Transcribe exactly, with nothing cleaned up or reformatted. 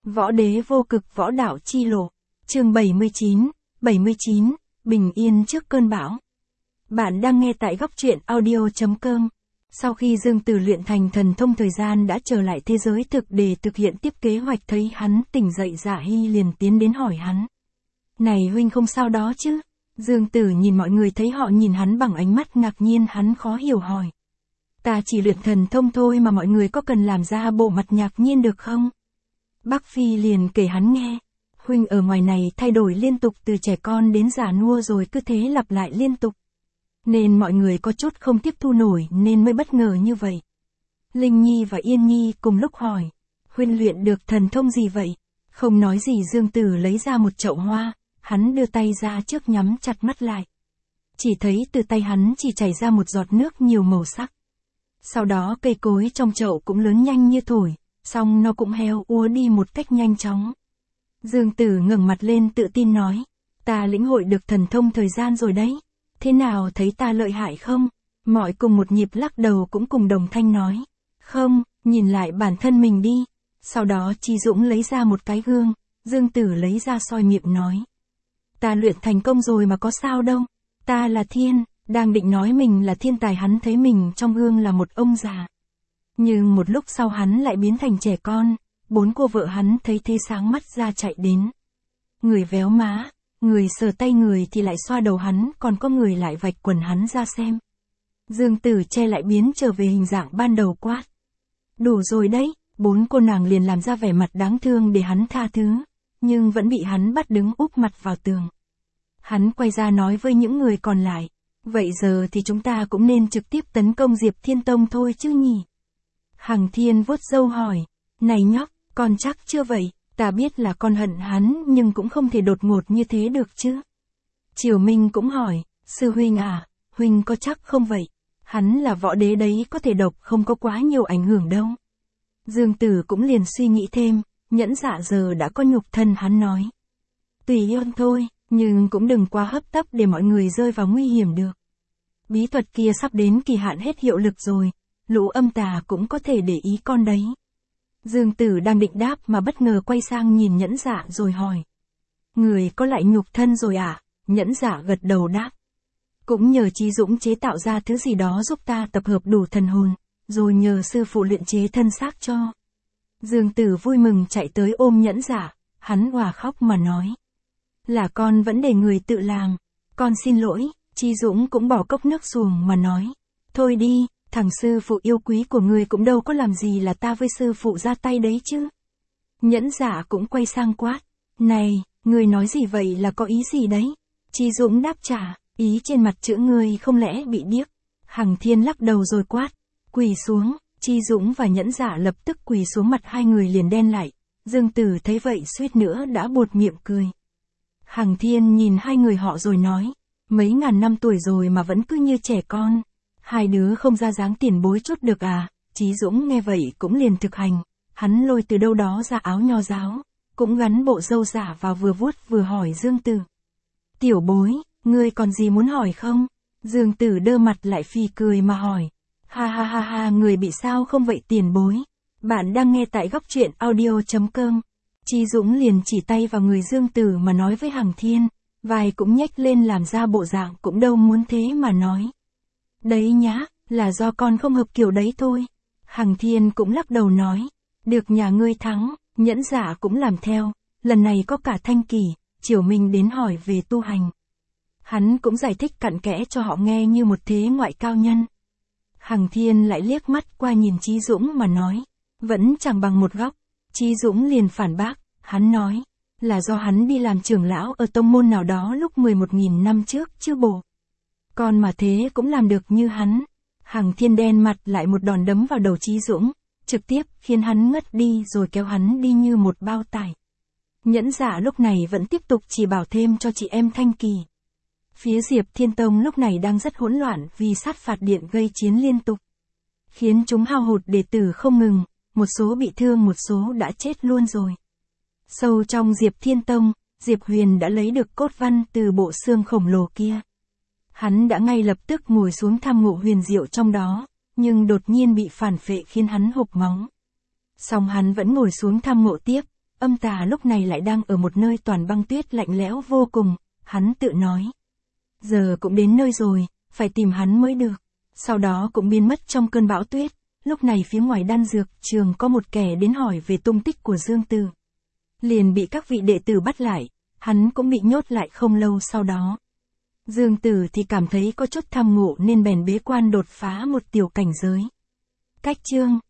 Võ đế vô cực võ đạo chi lộ. Chương bảy mươi chín, bảy mươi chín, bình yên trước cơn bão. Bạn đang nghe tại góc truyện audio chấm com. Sau khi Dương Tử luyện thành thần thông thời gian đã trở lại thế giới thực để thực hiện tiếp kế hoạch, thấy hắn tỉnh dậy, Dạ Hy liền tiến đến hỏi hắn. Này huynh không sao đó chứ? Dương Tử nhìn mọi người thấy họ nhìn hắn bằng ánh mắt ngạc nhiên, hắn khó hiểu hỏi. Ta chỉ luyện thần thông thôi mà mọi người có cần làm ra bộ mặt ngạc nhiên được không? Bắc Phi liền kể hắn nghe. Huynh ở ngoài này thay đổi liên tục từ trẻ con đến già nua rồi cứ thế lặp lại liên tục. Nên mọi người có chút không tiếp thu nổi nên mới bất ngờ như vậy. Linh Nhi và Yên Nhi cùng lúc hỏi. Huynh luyện được thần thông gì vậy? Không nói gì, Dương Tử lấy ra một chậu hoa. Hắn đưa tay ra trước, nhắm chặt mắt lại. Chỉ thấy từ tay hắn chỉ chảy ra một giọt nước nhiều màu sắc. Sau đó cây cối trong chậu cũng lớn nhanh như thổi, xong nó cũng heo úa đi một cách nhanh chóng. Dương Tử ngẩng mặt lên tự tin nói, ta lĩnh hội được thần thông thời gian rồi đấy. Thế nào, thấy ta lợi hại không? Mọi cùng một nhịp lắc đầu, cũng cùng đồng thanh nói, không, nhìn lại bản thân mình đi. Sau đó Chi Dũng lấy ra một cái gương, Dương Tử lấy ra soi miệng nói, ta luyện thành công rồi mà có sao đâu, ta là thiên. Đang định nói mình là thiên tài, hắn thấy mình trong gương là một ông già. Nhưng một lúc sau hắn lại biến thành trẻ con. Bốn cô vợ hắn thấy thế sáng mắt ra chạy đến. Người véo má, người sờ tay, người thì lại xoa đầu hắn, còn có người lại vạch quần hắn ra xem. Dương Tử che lại biến trở về hình dạng ban đầu, quát. Đủ rồi đấy. Bốn cô nàng liền làm ra vẻ mặt đáng thương để hắn tha thứ. Nhưng vẫn bị hắn bắt đứng úp mặt vào tường. Hắn quay ra nói với những người còn lại. Vậy giờ thì chúng ta cũng nên trực tiếp tấn công Diệp Thiên Tông thôi chứ nhỉ? Hằng Thiên vuốt râu hỏi, này nhóc, con chắc chưa vậy? Ta biết là con hận hắn nhưng cũng không thể đột ngột như thế được chứ. Triều Minh cũng hỏi, sư huynh à, huynh có chắc không vậy? Hắn là võ đế đấy, có thể độc không có quá nhiều ảnh hưởng đâu. Dương Tử cũng liền suy nghĩ thêm, Nhẫn Dạ giờ đã có nhục thân, hắn nói. Tùy yêu thôi. Nhưng cũng đừng quá hấp tấp để mọi người rơi vào nguy hiểm được. Bí thuật kia sắp đến kỳ hạn hết hiệu lực rồi, lũ âm tà cũng có thể để ý con đấy. Dương Tử đang định đáp mà bất ngờ quay sang nhìn Nhẫn Dạ rồi hỏi. Người có lại nhục thân rồi à? Nhẫn Dạ gật đầu đáp. Cũng nhờ Chí Dũng chế tạo ra thứ gì đó giúp ta tập hợp đủ thần hồn, rồi nhờ sư phụ luyện chế thân xác cho. Dương Tử vui mừng chạy tới ôm Nhẫn Dạ, hắn òa khóc mà nói. Là con vẫn để người tự làm, con xin lỗi. Chi Dũng cũng bỏ cốc nước xuồng mà nói. Thôi đi, thằng sư phụ yêu quý của người cũng đâu có làm gì là ta với sư phụ ra tay đấy chứ. Nhẫn Dạ cũng quay sang quát. Này, người nói gì vậy, là có ý gì đấy? Chi Dũng đáp trả, ý trên mặt chữ ngươi không lẽ bị điếc. Hằng Thiên lắc đầu rồi quát. Quỳ xuống. Chi Dũng và Nhẫn Dạ lập tức quỳ xuống, mặt hai người liền đen lại. Dương Tử thấy vậy suýt nữa đã buột miệng cười. Hằng Thiên nhìn hai người họ rồi nói, mấy ngàn năm tuổi rồi mà vẫn cứ như trẻ con. Hai đứa không ra dáng tiền bối chút được à? Chí Dũng nghe vậy cũng liền thực hành. Hắn lôi từ đâu đó ra áo nho giáo, cũng gắn bộ râu giả vào, vừa vuốt vừa hỏi Dương Tử. Tiểu bối, ngươi còn gì muốn hỏi không? Dương Tử đơ mặt lại phì cười mà hỏi. Ha ha ha ha, người bị sao không vậy tiền bối? Bạn đang nghe tại góc truyện audio chấm com. Chi Dũng liền chỉ tay vào người Dương Tử mà nói với Hằng Thiên, vai cũng nhếch lên làm ra bộ dạng cũng đâu muốn thế mà nói. Đấy nhá, là do con không hợp kiểu đấy thôi. Hằng Thiên cũng lắc đầu nói, được nhà ngươi thắng. Nhẫn Dạ cũng làm theo, lần này có cả Thanh Kỳ, Triều Minh đến hỏi về tu hành. Hắn cũng giải thích cặn kẽ cho họ nghe như một thế ngoại cao nhân. Hằng Thiên lại liếc mắt qua nhìn Chí Dũng mà nói, vẫn chẳng bằng một góc. Chí Dũng liền phản bác, hắn nói, là do hắn đi làm trưởng lão ở tông môn nào đó lúc mười một nghìn năm trước chứ bộ. Con mà thế cũng làm được như hắn. Hằng Thiên đen mặt lại một đòn đấm vào đầu Chí Dũng, trực tiếp khiến hắn ngất đi rồi kéo hắn đi như một bao tải. Nhẫn Dạ lúc này vẫn tiếp tục chỉ bảo thêm cho chị em Thanh Kỳ. Phía Diệp Thiên Tông lúc này đang rất hỗn loạn vì sát phạt điện gây chiến liên tục, khiến chúng hao hụt đệ tử không ngừng. Một số bị thương, một số đã chết luôn rồi. Sâu trong Diệp Thiên Tông, Diệp Huyền đã lấy được cốt văn từ bộ xương khổng lồ kia. Hắn đã ngay lập tức ngồi xuống tham ngộ huyền diệu trong đó, nhưng đột nhiên bị phản phệ khiến hắn hộc máu. Song hắn vẫn ngồi xuống tham ngộ tiếp, Âm tà lúc này lại đang ở một nơi toàn băng tuyết lạnh lẽo vô cùng, hắn tự nói. Giờ cũng đến nơi rồi, phải tìm hắn mới được. Sau đó cũng biến mất trong cơn bão tuyết. Lúc này phía ngoài đan dược trường có một kẻ đến hỏi về tung tích của Dương Tử. Liền bị các vị đệ tử bắt lại, hắn cũng bị nhốt lại không lâu sau đó. Dương Tử thì cảm thấy có chút tham ngộ nên bèn bế quan đột phá một tiểu cảnh giới. Cách chương